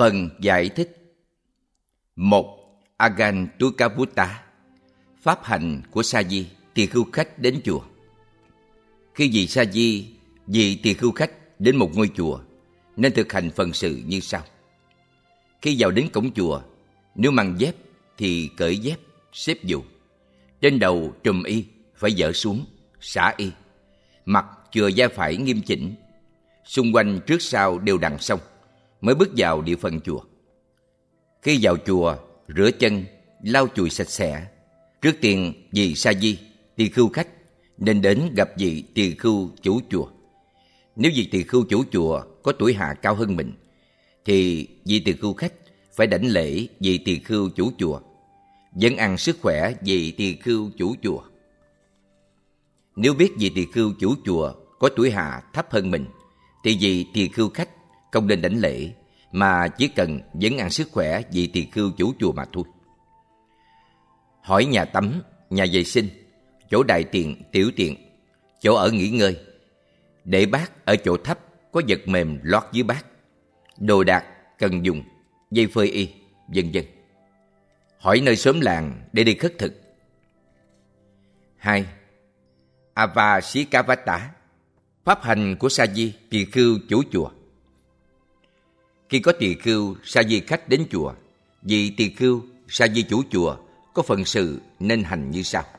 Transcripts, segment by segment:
Phần giải thích. 1. Agantukavutta, pháp hành của sa di, tỳ khưu khách đến chùa. Khi vị sa di, vị tỳ khưu khách đến một ngôi chùa, nên thực hành phần sự như sau. Khi vào đến cổng chùa, nếu mang dép thì cởi dép, xếp dù. Trên đầu trùm y phải dỡ xuống, xả y. Mặt chừa vai phải nghiêm chỉnh. Xung quanh trước sau đều đặn xong, mới bước vào địa phận chùa. Khi vào chùa, rửa chân, lau chùi sạch sẽ. Trước tiên vị sa di, tỳ khưu khách, nên đến gặp vị tỳ khưu chủ chùa. Nếu vị tỳ khưu chủ chùa có tuổi hạ cao hơn mình, thì vị tỳ khưu khách phải đảnh lễ vị tỳ khưu chủ chùa, vấn ăn sức khỏe vị tỳ khưu chủ chùa. Nếu biết vị tỳ khưu chủ chùa có tuổi hạ thấp hơn mình, thì vị tỳ khưu khách không nên đảnh lễ, mà chỉ cần vấn ăn sức khỏe vị tỳ khưu chủ chùa mà thôi. Hỏi nhà tắm, nhà vệ sinh, chỗ đại tiện, tiểu tiện, chỗ ở nghỉ ngơi, để bát ở chỗ thấp có vật mềm lót dưới bát, đồ đạc cần dùng, dây phơi y, vân vân. Hỏi nơi xóm làng để đi khất thực. 2. Avasikavata, pháp hành của sa di, tỳ khưu chủ chùa. Khi có tỳ khưu sa di khách đến chùa, vị tỳ khưu sa di chủ chùa có phận sự nên hành như sau.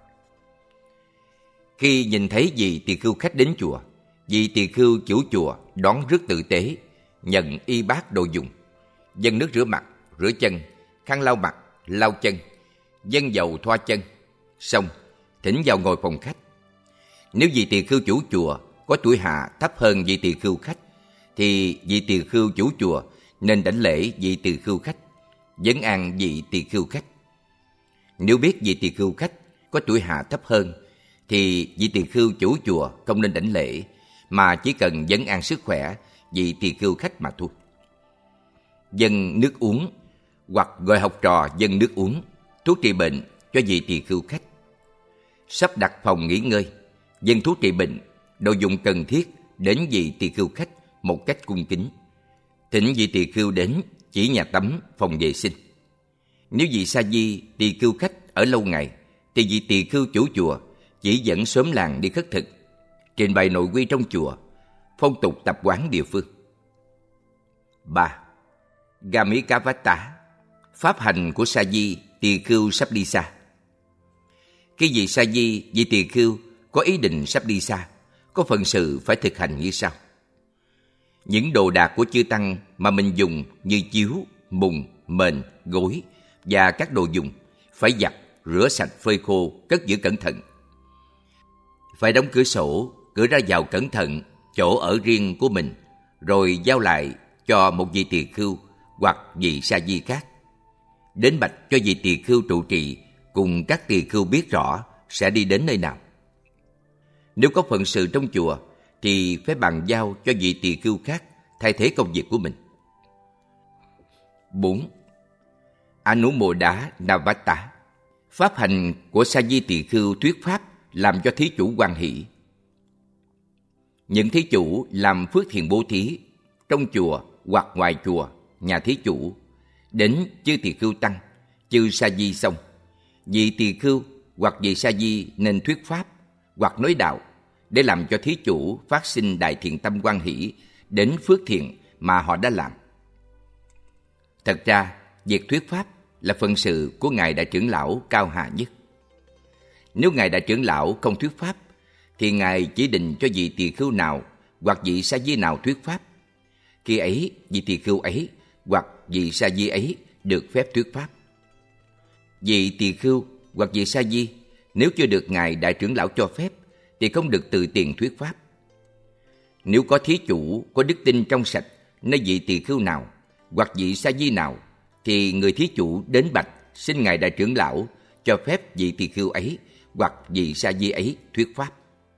Khi nhìn thấy vị tỳ khưu khách đến chùa, vị tỳ khưu chủ chùa đón rất tử tế, nhận y bát đồ dùng, dâng nước rửa mặt, rửa chân, khăn lau mặt, lau chân, dâng dầu thoa chân, xong thỉnh vào ngồi phòng khách. Nếu vị tỳ khưu chủ chùa có tuổi hạ thấp hơn vị tỳ khưu khách, thì vị tỳ khưu chủ chùa nên đảnh lễ vị tỳ khưu khách, vấn an vị tỳ khưu khách. Nếu biết vị tỳ khưu khách có tuổi hạ thấp hơn, thì vị tỳ khưu chủ chùa không nên đảnh lễ, mà chỉ cần vấn an sức khỏe vị tỳ khưu khách mà thôi. Dâng nước uống, hoặc gọi học trò dâng nước uống, thuốc trị bệnh cho vị tỳ khưu khách. Sắp đặt phòng nghỉ ngơi, dâng thuốc trị bệnh, đồ dùng cần thiết đến vị tỳ khưu khách một cách cung kính. Thỉnh vị tỳ khưu đến chỉ nhà tắm, phòng vệ sinh. Nếu vị sa di, tỳ khưu khách ở lâu ngày, thì vị tỳ khưu chủ chùa chỉ dẫn xóm làng đi khất thực, trình bày nội quy trong chùa, phong tục tập quán địa phương. 3. Gamikavata, pháp hành của sa di, tỳ khưu sắp đi xa. Khi vị sa di, vị tỳ khưu có ý định sắp đi xa, có phận sự phải thực hành như sau. Những đồ đạc của chư tăng mà mình dùng như chiếu, mùng, mền, gối và các đồ dùng phải giặt, rửa sạch, phơi khô, cất giữ cẩn thận. Phải đóng cửa sổ, cửa ra vào cẩn thận chỗ ở riêng của mình, rồi giao lại cho một vị tỳ khưu hoặc vị sa di khác. Đến bạch cho vị tỳ khưu trụ trì cùng các tỳ khưu biết rõ sẽ đi đến nơi nào. Nếu có phận sự trong chùa thì phải bàn giao cho vị tỳ khưu khác thay thế công việc của mình. 4. Anumodá Navata, pháp hành của sa di tỳ khưu thuyết pháp làm cho thí chủ hoan hỷ. Những thí chủ làm phước thiện bố thí trong chùa hoặc ngoài chùa, nhà thí chủ đến chư tỳ khưu tăng, chư sa di xong, vị tỳ khưu hoặc vị sa di nên thuyết pháp hoặc nói đạo để làm cho thí chủ phát sinh đại thiện tâm hoan hỷ đến phước thiện mà họ đã làm. Thật ra, việc thuyết pháp là phận sự của Ngài Đại Trưởng Lão cao hạ nhất. Nếu Ngài Đại Trưởng Lão không thuyết pháp, thì Ngài chỉ định cho vị tỳ khưu nào hoặc vị sa di nào thuyết pháp. Khi ấy, vị tỳ khưu ấy hoặc vị sa di ấy được phép thuyết pháp. Vị tỳ khưu hoặc vị sa di nếu chưa được Ngài Đại Trưởng Lão cho phép, thì không được tự tiền thuyết pháp. Nếu có thí chủ có đức tin trong sạch nơi vị tỳ khưu nào hoặc vị sa di nào, thì người thí chủ đến bạch xin Ngài Đại Trưởng Lão cho phép vị tỳ khưu ấy hoặc vị sa di ấy thuyết pháp.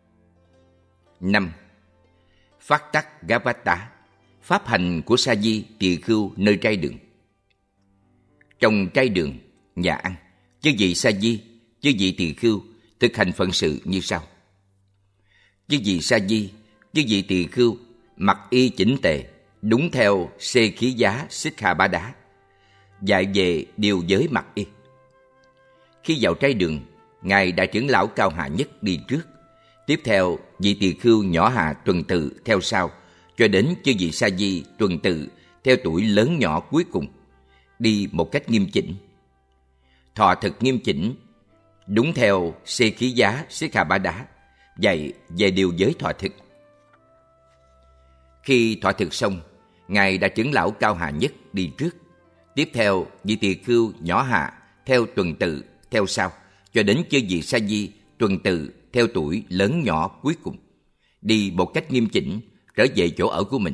5. Phát tắc Gavata, pháp hành của sa di tỳ khưu nơi trai đường. Trong trai đường, nhà ăn, chư vị sa di, chư vị tỳ khưu thực hành phận sự như sau. Chư vị sa di, chư vị tỳ khưu mặc y chỉnh tề, đúng theo xê khí giá xích kha bá đá, dạy về điều giới mặc y. Khi vào trai đường, ngài đại trưởng lão cao hạ nhất đi trước, tiếp theo vị tỳ khưu nhỏ hạ tuần tự theo sau, cho đến chư vị sa di tuần tự theo tuổi lớn nhỏ cuối cùng, đi một cách nghiêm chỉnh. Thọ thực nghiêm chỉnh, đúng theo xê khí giá xích kha bá đá, dạy về điều giới thọ thực. Khi thọ thực xong, ngài đại trưởng lão cao hạ nhất đi trước, tiếp theo vị tỳ khưu nhỏ hạ theo tuần tự theo sau, cho đến chư vị sa di tuần tự theo tuổi lớn nhỏ cuối cùng, đi một cách nghiêm chỉnh trở về chỗ ở của mình.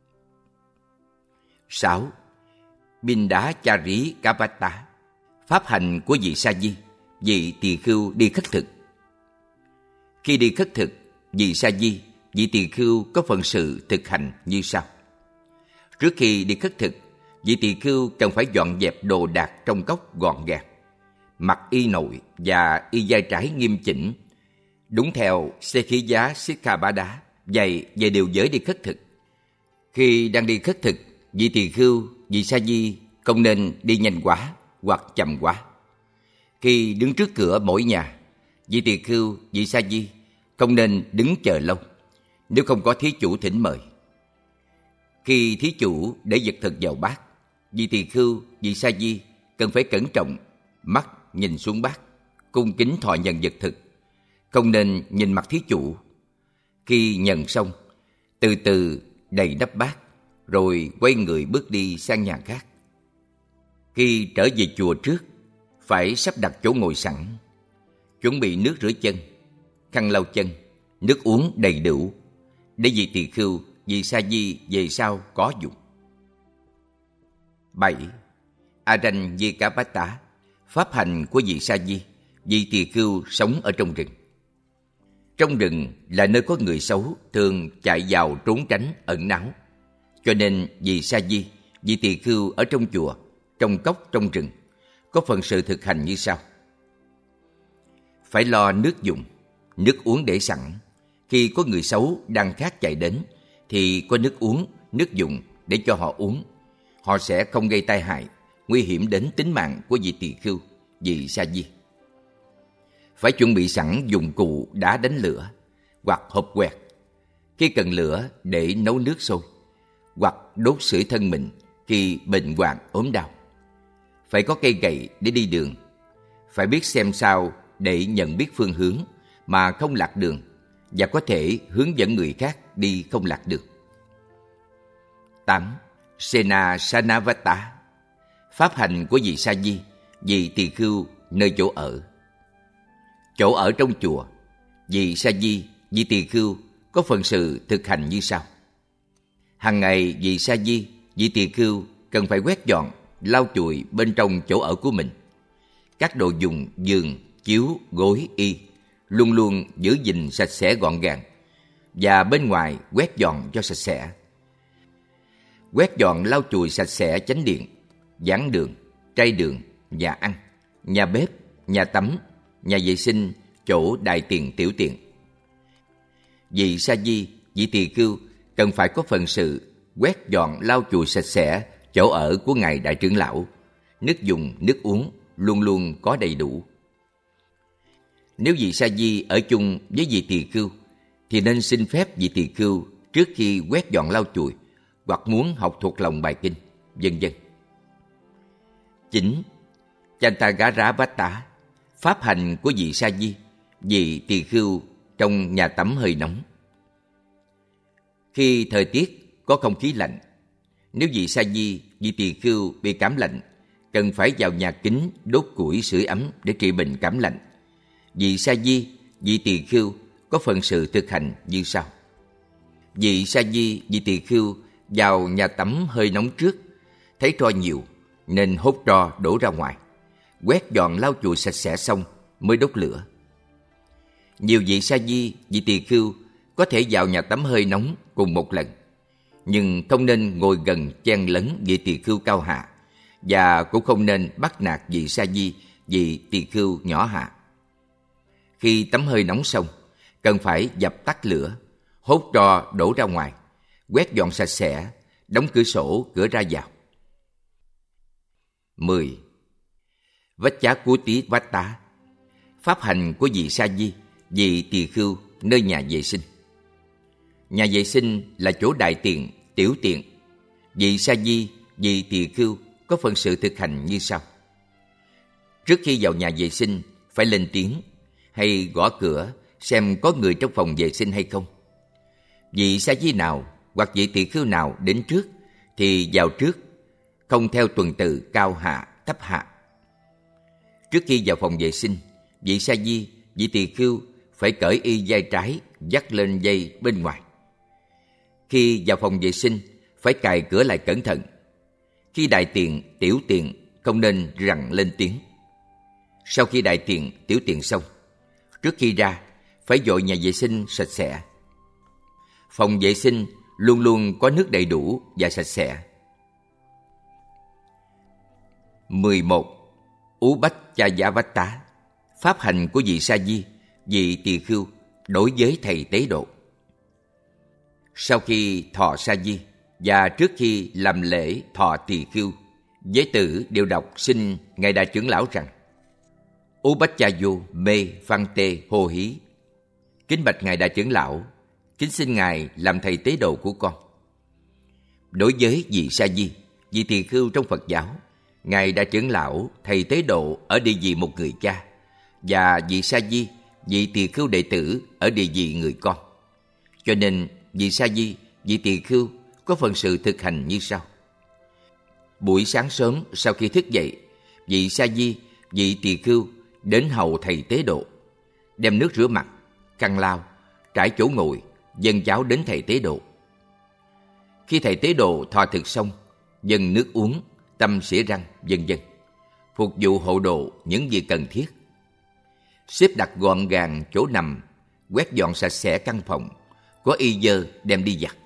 6. Bindá cha rí kapata, pháp hành của vị sa di, vị tỳ khưu đi khất thực. Khi đi khất thực, vị sa di, vị tỳ khưu có phần sự thực hành như sau. Trước khi đi khất thực, vị tỳ khưu cần phải dọn dẹp đồ đạc trong cốc gọn gàng, mặc y nội và y vai trái nghiêm chỉnh, đúng theo xê khí giá xích kha bá đá, dạy về điều giới đi khất thực. Khi đang đi khất thực, vị tỳ khưu, vị sa di không nên đi nhanh quá hoặc chậm quá. Khi đứng trước cửa mỗi nhà, vị tỳ khưu, vị sa di không nên đứng chờ lâu, nếu không có thí chủ thỉnh mời. Khi thí chủ để vật thực vào bát, vị tỳ khưu, vị sa di cần phải cẩn trọng, mắt nhìn xuống bát, cung kính thọ nhận vật thực, không nên nhìn mặt thí chủ. Khi nhận xong, từ từ đầy đắp bát, rồi quay người bước đi sang nhà khác. Khi trở về chùa trước, phải sắp đặt chỗ ngồi sẵn, chuẩn bị nước rửa chân, khăn lau chân, nước uống đầy đủ, để vị tỳ khưu, vị sa di về sau có dùng. 7. Aranyikapata, pháp hành của vị sa di, vị tỳ khưu sống ở trong rừng. Trong rừng là nơi có người xấu thường chạy vào trốn tránh ẩn náu, cho nên vị sa di, vị tỳ khưu ở trong chùa, trong cốc, trong rừng có phần sự thực hành như sau. Phải lo nước dùng, nước uống để sẵn. Khi có người xấu đang khát chạy đến thì có nước uống, nước dùng để cho họ uống. Họ sẽ không gây tai hại, nguy hiểm đến tính mạng của vị tỳ khưu, vị sa di. Phải chuẩn bị sẵn dụng cụ đá đánh lửa hoặc hộp quẹt khi cần lửa để nấu nước sôi, hoặc đốt sưởi thân mình khi bệnh hoạn ốm đau. Phải có cây gậy để đi đường. Phải biết xem sao để nhận biết phương hướng mà không lạc đường, và có thể hướng dẫn người khác đi không lạc đường. 8. Sena Sanavata, pháp hành của vị sa di, vị tỳ khưu nơi chỗ ở. Chỗ ở trong chùa, vị sa di, vị tỳ khưu có phần sự thực hành như sau. Hàng ngày vị sa di, vị tỳ khưu cần phải quét dọn, lau chùi bên trong chỗ ở của mình. Các đồ dùng, giường, chiếu, gối, y luôn luôn giữ gìn sạch sẽ gọn gàng, và bên ngoài quét dọn cho sạch sẽ. Quét dọn lau chùi sạch sẽ chánh điện, giảng đường, trai đường, nhà ăn, nhà bếp, nhà tắm, nhà vệ sinh, chỗ đại tiện tiểu tiện. Vị sa di, vị tỳ khưu cần phải có phần sự quét dọn lau chùi sạch sẽ chỗ ở của ngài đại trưởng lão. Nước dùng, nước uống luôn luôn có đầy đủ. Nếu vị sa di ở chung với vị tỳ khưu thì nên xin phép vị tỳ khưu trước khi quét dọn lau chùi, hoặc muốn học thuộc lòng bài kinh, vân vân. 9. Chantagara-vata, pháp hành của vị sa di, vị tỳ khưu trong nhà tắm hơi nóng. Khi thời tiết có không khí lạnh, nếu vị sa di, vị tỳ khưu bị cảm lạnh, cần phải vào nhà kính đốt củi sưởi ấm để trị bệnh cảm lạnh. Vị sa di, vị tỳ khưu có phần sự thực hành như sau. Vị sa di, vị tỳ khưu vào nhà tắm hơi nóng trước, thấy tro nhiều nên hốt tro đổ ra ngoài, quét dọn lau chùi sạch sẽ xong mới đốt lửa. Nhiều vị sa di, vị tỳ khưu có thể vào nhà tắm hơi nóng cùng một lần, nhưng không nên ngồi gần chen lấn vị tỳ khưu cao hạ, và cũng không nên bắt nạt vị sa di, vị tỳ khưu nhỏ hạ. Khi tắm hơi nóng xong, cần phải dập tắt lửa, hốt tro đổ ra ngoài, quét dọn sạch sẽ, đóng cửa sổ, cửa ra vào. 10. Vách cú tí vách tá. Pháp hành của vị sa di, vị tỳ khưu nơi nhà vệ sinh. Nhà vệ sinh là chỗ đại tiện, tiểu tiện. Vị sa di, vị tỳ khưu có phần sự thực hành như sau. Trước khi vào nhà vệ sinh, phải lên tiếng hay gõ cửa xem có người trong phòng vệ sinh hay không. Vị sa di nào hoặc vị tỳ khưu nào đến trước thì vào trước, không theo tuần tự cao hạ, thấp hạ. Trước khi vào phòng vệ sinh, vị sa di, vị tỳ khưu phải cởi y vai trái dắt lên dây bên ngoài. Khi vào phòng vệ sinh, phải cài cửa lại cẩn thận. Khi đại tiện, tiểu tiện, không nên rằn lên tiếng. Sau khi đại tiện, tiểu tiện xong, trước khi ra, phải dội nhà vệ sinh sạch sẽ. Phòng vệ sinh luôn luôn có nước đầy đủ và sạch sẽ. 11. Ú bách cha giả vách tá. Pháp hành của vị sa di, vị tỳ khưu đối với thầy tế độ. Sau khi thọ sa di và trước khi làm lễ thọ tỳ khưu, giới tử đều đọc xin Ngài Đại trưởng lão rằng: Ú bách cha vô mê văn tê hô hí. Kính bạch Ngài Đại trưởng lão, kính xin Ngài làm thầy tế độ của con. Đối với vị sa di, vị tỳ khưu trong Phật giáo, Ngài Đại trưởng lão thầy tế độ ở địa vị một người cha, và vị sa di, vị tỳ khưu đệ tử ở địa vị người con. Cho nên vị sa di, vị tỳ khưu có phần sự thực hành như sau. Buổi sáng sớm sau khi thức dậy, vị sa di, vị tỳ khưu đến hầu thầy tế độ, đem nước rửa mặt, khăn lau, trải chỗ ngồi, dâng cháo đến thầy tế độ. Khi thầy tế độ thọ thực xong, dâng nước uống, tăm xỉa răng, vân vân, phục vụ hộ độ những việc cần thiết. Xếp đặt gọn gàng chỗ nằm, quét dọn sạch sẽ căn phòng, có y dơ đem đi giặt.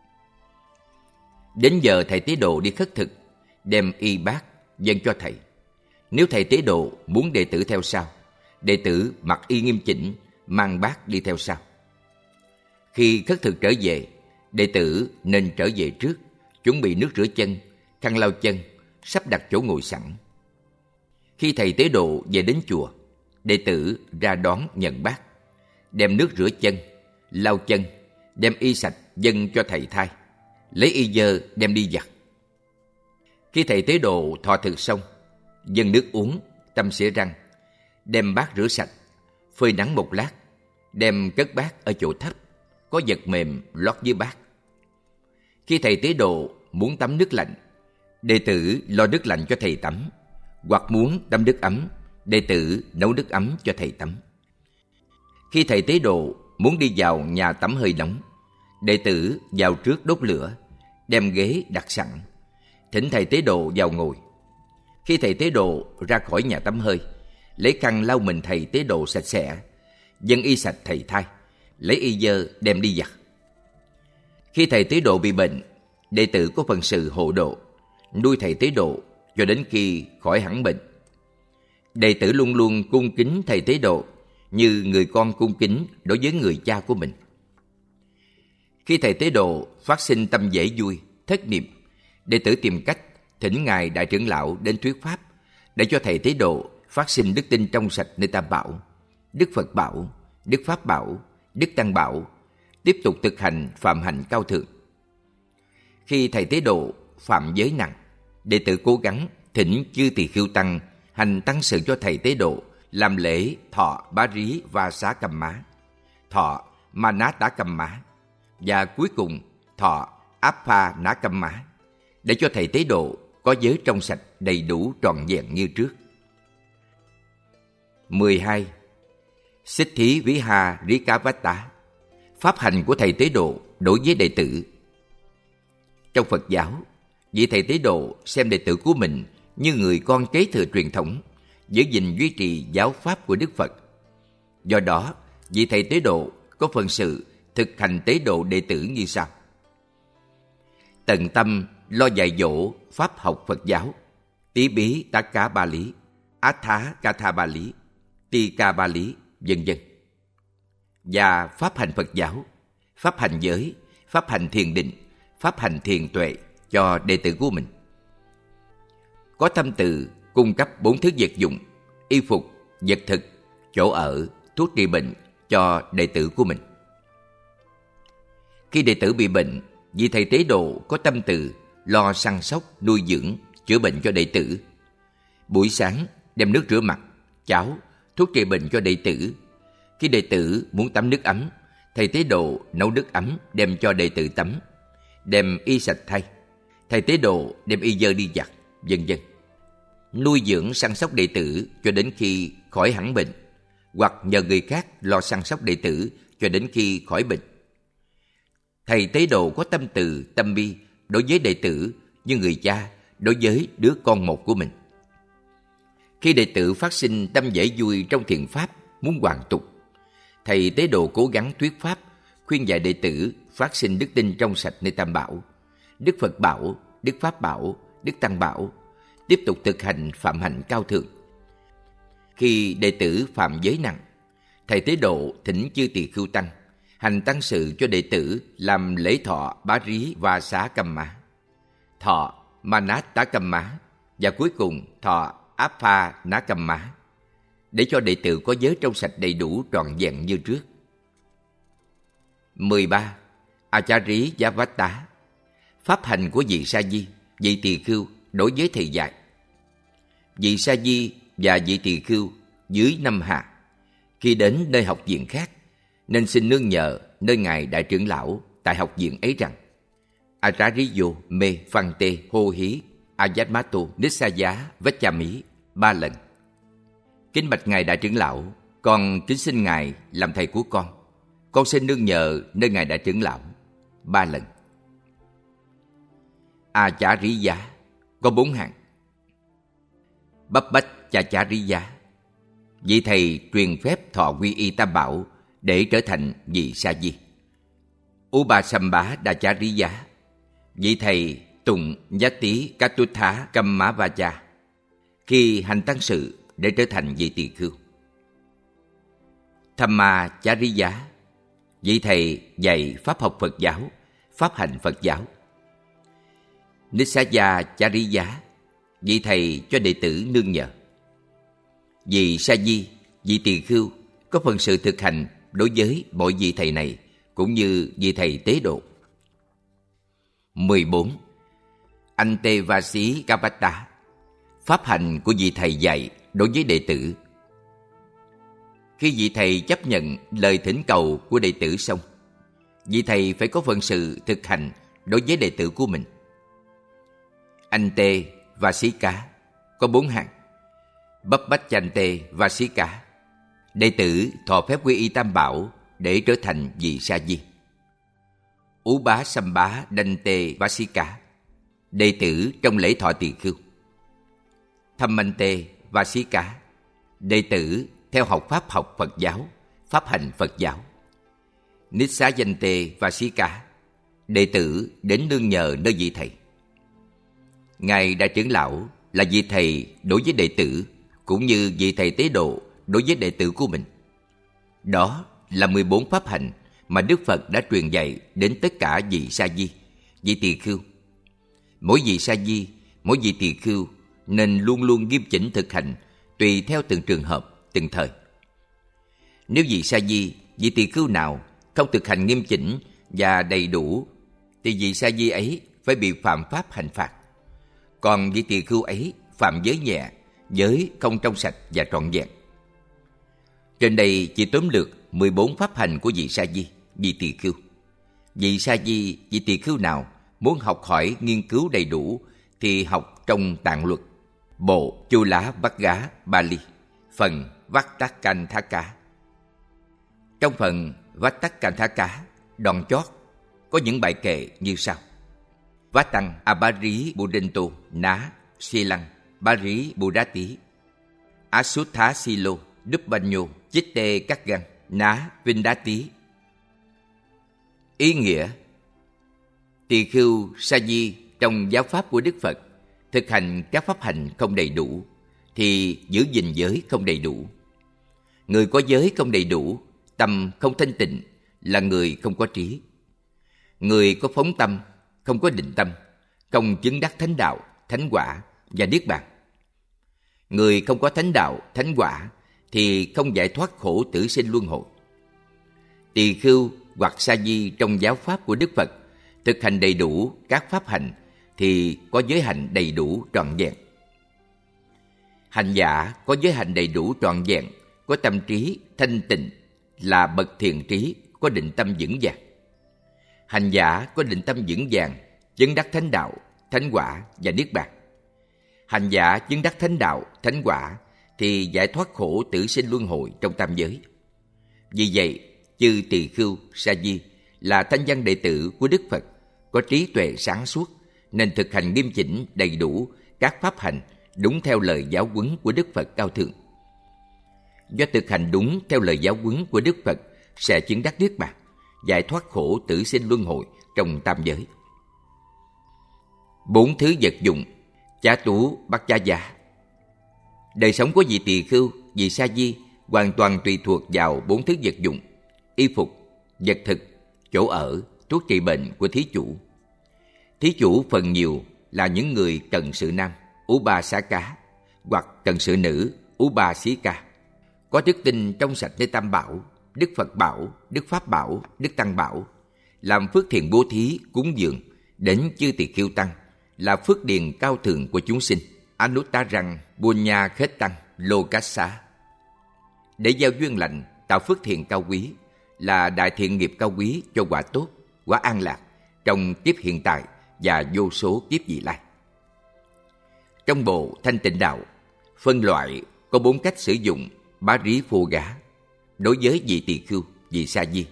Đến giờ thầy tế độ đi khất thực, đem y bát dâng cho thầy. Nếu thầy tế độ muốn đệ tử theo sau, đệ tử mặc y nghiêm chỉnh, mang bát đi theo sau. Khi khất thực trở về, đệ tử nên trở về trước, chuẩn bị nước rửa chân, khăn lau chân, sắp đặt chỗ ngồi sẵn. Khi thầy tế độ về đến chùa, đệ tử ra đón nhận bát, đem nước rửa chân, lau chân, đem y sạch dâng cho thầy thay, lấy y dơ đem đi giặt. Khi thầy tế độ thọ thực xong, dâng nước uống, tăm xỉa răng, đem bát rửa sạch, phơi nắng một lát, đem cất bát ở chỗ thấp, có vật mềm lót dưới bát. Khi thầy tế độ muốn tắm nước lạnh, đệ tử lo nước lạnh cho thầy tắm, hoặc muốn tắm nước ấm, đệ tử nấu nước ấm cho thầy tắm. Khi thầy tế độ muốn đi vào nhà tắm hơi nóng, đệ tử vào trước đốt lửa, đem ghế đặt sẵn, thỉnh thầy tế độ vào ngồi. Khi thầy tế độ ra khỏi nhà tắm hơi, lấy khăn lau mình thầy tế độ sạch sẽ, dâng y sạch thầy thay, lấy y dơ đem đi giặt. Khi thầy tế độ bị bệnh, đệ tử có phần sự hộ độ, nuôi thầy tế độ cho đến khi khỏi hẳn bệnh. Đệ tử luôn luôn cung kính thầy tế độ như người con cung kính đối với người cha của mình. Khi thầy tế độ phát sinh tâm dễ vui, thất niệm, đệ tử tìm cách thỉnh Ngài Đại trưởng lão đến thuyết pháp để cho thầy tế độ phát sinh đức tin trong sạch nơi Tam Bảo, Đức Phật Bảo, Đức Pháp Bảo, Đức Tăng Bảo, tiếp tục thực hành phạm hạnh cao thượng. Khi thầy tế độ phạm giới nặng, đệ tử cố gắng thỉnh chư tỳ khưu tăng hành tăng sự cho thầy tế độ, làm lễ thọ bá rí và xá cầm má, thọ ma ná tả cầm má, và cuối cùng thọ áp pha ná cầm má, để cho thầy tế độ có giới trong sạch đầy đủ trọn vẹn như trước. 12. Xích thí ví ha rí cá vách tá. Pháp hành của thầy tế độ đối với đệ tử. Trong Phật giáo, vị thầy tế độ xem đệ tử của mình như người con kế thừa truyền thống, giữ gìn duy trì giáo pháp của Đức Phật. Do đó, vị thầy tế độ có phần sự thực hành tế độ đệ tử như sau: tận tâm lo dạy dỗ pháp học Phật giáo, tí bí tá cá ba lý, át thá ca tha ba lý, ti ca ba lý, vân vân. Và pháp hành Phật giáo, pháp hành giới, pháp hành thiền định, pháp hành thiền tuệ, cho đệ tử của mình. Có tâm từ cung cấp 4 thứ vật dụng, y phục, vật thực, chỗ ở, thuốc trị bệnh cho đệ tử của mình. Khi đệ tử bị bệnh, vị thầy tế độ có tâm từ lo săn sóc, nuôi dưỡng, chữa bệnh cho đệ tử. Buổi sáng đem nước rửa mặt, cháo, thuốc trị bệnh cho đệ tử. Khi đệ tử muốn tắm nước ấm, thầy tế độ nấu nước ấm đem cho đệ tử tắm, đem y sạch thay. Thầy tế độ đem y dơ đi giặt, vân vân. Nuôi dưỡng săn sóc đệ tử cho đến khi khỏi hẳn bệnh, hoặc nhờ người khác lo săn sóc đệ tử cho đến khi khỏi bệnh. Thầy tế độ có tâm từ, tâm bi đối với đệ tử như người cha đối với đứa con một của mình. Khi đệ tử phát sinh tâm dễ vui trong thiện pháp, muốn hoàn tục, thầy tế độ cố gắng thuyết pháp, khuyên dạy đệ tử phát sinh đức tin trong sạch nơi Tam Bảo, Đức Phật Bảo, Đức Pháp Bảo, Đức Tăng Bảo, tiếp tục thực hành phạm hạnh cao thượng. Khi đệ tử phạm giới nặng, thầy tế độ thỉnh chư tỳ khưu tăng hành tăng sự cho đệ tử làm lễ thọ Bá Rí và Xá Căm Má, thọ Manát Tá Căm Má và cuối cùng thọ Áp Pha Ná Căm Má, để cho đệ tử có giới trong sạch đầy đủ trọn vẹn như trước. 13. Acharí Giá Vát Tá, pháp hành của vị Sa Di, vị tỳ khưu đối với thầy dạy. Vị Sa Di và vị tỳ khưu dưới 5 hạ, khi đến nơi học viện khác, nên xin nương nhờ nơi ngài đại trưởng lão tại học viện ấy rằng: Acariyo me phăng tê hô hí ayatmato nissaya vachami 3 lần. Kính bạch ngài đại trưởng lão, con kính xin ngài làm thầy của con xin nương nhờ nơi ngài đại trưởng lão 3 lần. Achariya có 4 hạng. Bắp bách Chachariya, vị thầy truyền phép thọ quy y Tam Bảo để trở thành vị Sa Di. Upasambá Dachariya, vị thầy tụng giá tí Katutthá Kamma Vaja khi hành tăng sự để trở thành vị tỳ khưu. Dhammachariya, vị thầy dạy pháp học Phật giáo, pháp hành Phật giáo. Nissayachariya, vị thầy cho đệ tử nương nhờ. Vị Sa Di, vị tỳ khưu có phần sự thực hành đối với mỗi vị thầy này cũng như vị thầy tế độ. 14. Antevasi Kapata, pháp hành của vị thầy dạy đối với đệ tử. Khi vị thầy chấp nhận lời thỉnh cầu của đệ tử xong, vị thầy phải có phần sự thực hành đối với đệ tử của mình. Ante Vasika có 4 hạng. Bắp bách Chante Vasika, đệ tử thọ phép quy y Tam Bảo để trở thành vị Sa Di. Bá Sambá Dante Vasika, đệ tử trong lễ thọ tỳ khưu. Dhammante Vasika, đệ tử theo học pháp học Phật giáo, pháp hành Phật giáo. Nissayante Vasika, đệ tử đến nương nhờ nơi vị thầy. Ngài đại trưởng lão là vị thầy đối với đệ tử, cũng như vị thầy tế độ đối với đệ tử của mình. Đó là 14 pháp hành mà Đức Phật đã truyền dạy đến tất cả vị Sa Di, vị tỳ khưu. Mỗi vị Sa Di, mỗi vị tỳ khưu nên luôn luôn nghiêm chỉnh thực hành tùy theo từng trường hợp, từng thời. Nếu vị Sa Di, vị tỳ khưu nào không thực hành nghiêm chỉnh và đầy đủ, thì vị Sa Di ấy phải bị phạm pháp hành phạt. Còn vị tỳ khưu ấy phạm giới nhẹ, giới không trong sạch và trọn vẹn. Trên đây chỉ tóm lược 14 pháp hành của vị Sa Di, vị tỳ khưu. Vị Sa Di, vị tỳ khưu nào muốn học hỏi nghiên cứu đầy đủ thì học trong Tạng Luật, bộ Chula Bát Gá Bali, phần Vattakanthaka. Trong phần Vattakanthaka, đoạn chót có những bài kệ như sau: Vattang Abari Budento Ná Silang Bari Budati Asutha Silo Dubbanyo Chitte Kakgan Ná Vindati. Ý nghĩa: tỳ khưu Sa Di trong giáo pháp của Đức Phật thực hành các pháp hành không đầy đủ thì giữ gìn giới không đầy đủ. Người có giới không đầy đủ, tâm không thanh tịnh là người không có trí. Người có phóng tâm, không có định tâm, không chứng đắc thánh đạo, thánh quả và niết bàn. Người không có thánh đạo, thánh quả thì không giải thoát khổ tử sinh luân hồi. Tỳ khưu hoặc sa di trong giáo pháp của Đức Phật thực hành đầy đủ các pháp hành thì có giới hạnh đầy đủ trọn vẹn. Hành giả có giới hạnh đầy đủ trọn vẹn, có tâm trí thanh tịnh, là bậc thiện trí, có định tâm vững vàng. Hành giả có định tâm vững vàng, chứng đắc thánh đạo, thánh quả và niết bàn. Hành giả chứng đắc thánh đạo, thánh quả thì giải thoát khổ tử sinh luân hồi trong tam giới. Vì vậy, chư tỳ khưu, sa di là thanh văn đệ tử của Đức Phật, có trí tuệ sáng suốt, nên thực hành nghiêm chỉnh đầy đủ các pháp hành đúng theo lời giáo huấn của Đức Phật cao thượng. Do thực hành đúng theo lời giáo huấn của Đức Phật sẽ chứng đắc niết bàn, giải thoát khổ tử sinh luân hồi trong tam giới. 4 thứ vật dụng, chá tú bắt chá giá. Đời sống của vị tỳ khưu, vị sa di hoàn toàn tùy thuộc vào 4 thứ vật dụng: y phục, vật thực, chỗ ở, thuốc trị bệnh của thí chủ. Thí chủ phần nhiều là những người cần sự nam, Upasaka, hoặc cần sự nữ, Upasika, có đức tin trong sạch nơi Tam Bảo, Đức Phật Bảo, Đức Pháp Bảo, Đức Tăng Bảo, làm phước thiện bố thí, cúng dường đến chư tỳ khưu tăng, là phước điền cao thượng của chúng sinh, Anuttarang Punya Khết Tăng Lokassa. Để gieo duyên lành, tạo phước thiện cao quý, là đại thiện nghiệp cao quý cho quả tốt, quả an lạc trong kiếp hiện tại và vô số kiếp vị lai. Trong bộ Thanh Tịnh Đạo, phân loại có 4 cách sử dụng bá rí phô gá đối với vị tỳ khưu, vị sa di.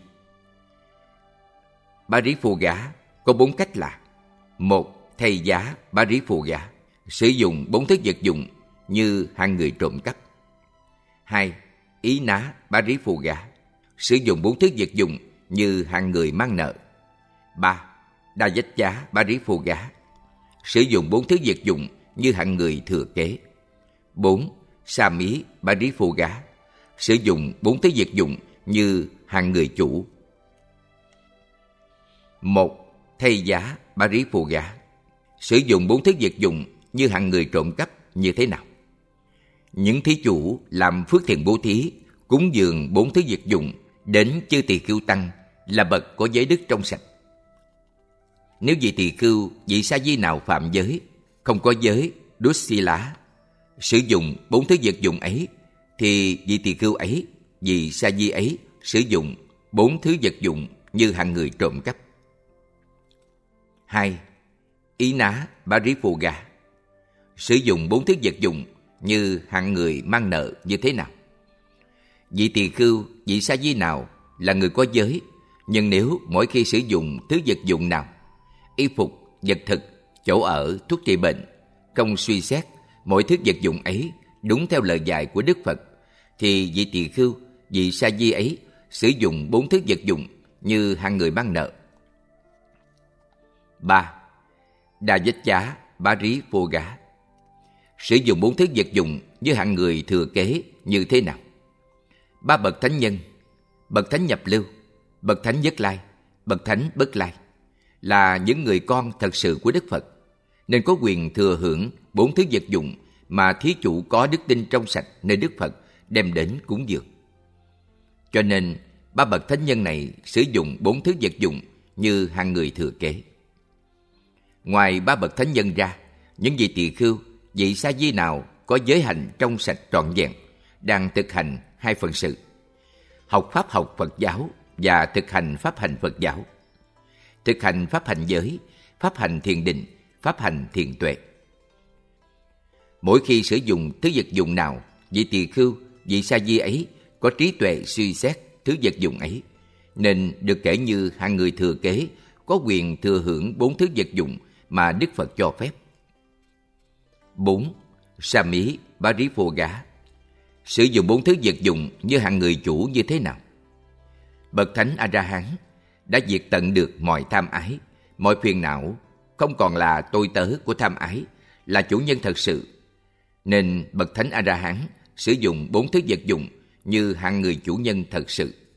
Bá rí phô gá có 4 cách là: 1. Thầy giá bá rí phô gá, sử dụng 4 thứ vật dụng như hạng người trộm cắp. 2. Ý ná bá rí phô gá, sử dụng 4 thứ vật dụng như hạng người mang nợ. 3. Đa dách chá bá rí phô gá, sử dụng 4 thứ vật dụng như hạng người thừa kế. 4. Sa mí bá rí phô gá, sử dụng 4 thứ vật dụng như hạng người chủ. 1. Thầy giá bá rí phô gá, sử dụng 4 thứ vật dụng như hạng người trộm cắp như thế nào? Những thí chủ làm phước thiện bố thí, cúng dường 4 thứ vật dụng đến chư tỳ khưu tăng là bậc có giới đức trong sạch. Nếu vị tỳ khưu, vị sa di nào phạm giới, không có giới Dussila, sử dụng 4 thứ vật dụng ấy, thì vị tỳ khưu ấy, vị sa di ấy sử dụng 4 thứ vật dụng như hạng người trộm cắp. 2. Ý ná bá rí phô gá, sử dụng 4 thứ vật dụng như hạng người mang nợ như thế nào? Vị tỳ khưu, vị sa di nào là người có giới, nhưng nếu mỗi khi sử dụng thứ vật dụng nào, y phục, vật thực, chỗ ở, thuốc trị bệnh, không suy xét mỗi thứ vật dụng ấy đúng theo lời dạy của Đức Phật, thì vị tỳ khưu, vị sa di ấy sử dụng 4 thứ vật dụng như hạng người mang nợ. 3. Đa dách chá bá rí phô gá, sử dụng 4 thứ vật dụng như hạng người thừa kế như thế nào? 3 bậc thánh nhân, bậc thánh nhập lưu, bậc thánh nhất lai, bậc thánh bất lai là những người con thật sự của Đức Phật, nên có quyền thừa hưởng 4 thứ vật dụng mà thí chủ có đức tin trong sạch nơi Đức Phật đem đến cúng dường. Cho nên 3 bậc thánh nhân này sử dụng 4 thứ vật dụng như hạng người thừa kế. Ngoài 3 bậc thánh nhân ra, những vị tỳ khưu, vị sa di nào có giới hạnh trong sạch trọn vẹn đang thực hành 2 phần sự: học pháp học Phật giáo và thực hành pháp hành Phật giáo. Thực hành pháp hành giới, pháp hành thiền định, pháp hành thiền tuệ. Mỗi khi sử dụng thứ vật dụng nào, vị tỳ khưu, vị sa di ấy có trí tuệ suy xét thứ vật dụng ấy, nên được kể như hạng người thừa kế có quyền thừa hưởng 4 thứ vật dụng mà Đức Phật cho phép. 4. Sa mí bá rí phô gá, sử dụng 4 thứ vật dụng như hạng người chủ như thế nào? Bậc thánh A-ra-hán đã diệt tận được mọi tham ái, mọi phiền não, không còn là tôi tớ của tham ái, là chủ nhân thật sự. Nên bậc thánh A-ra-hán sử dụng 4 thứ vật dụng như hạng người chủ nhân thật sự.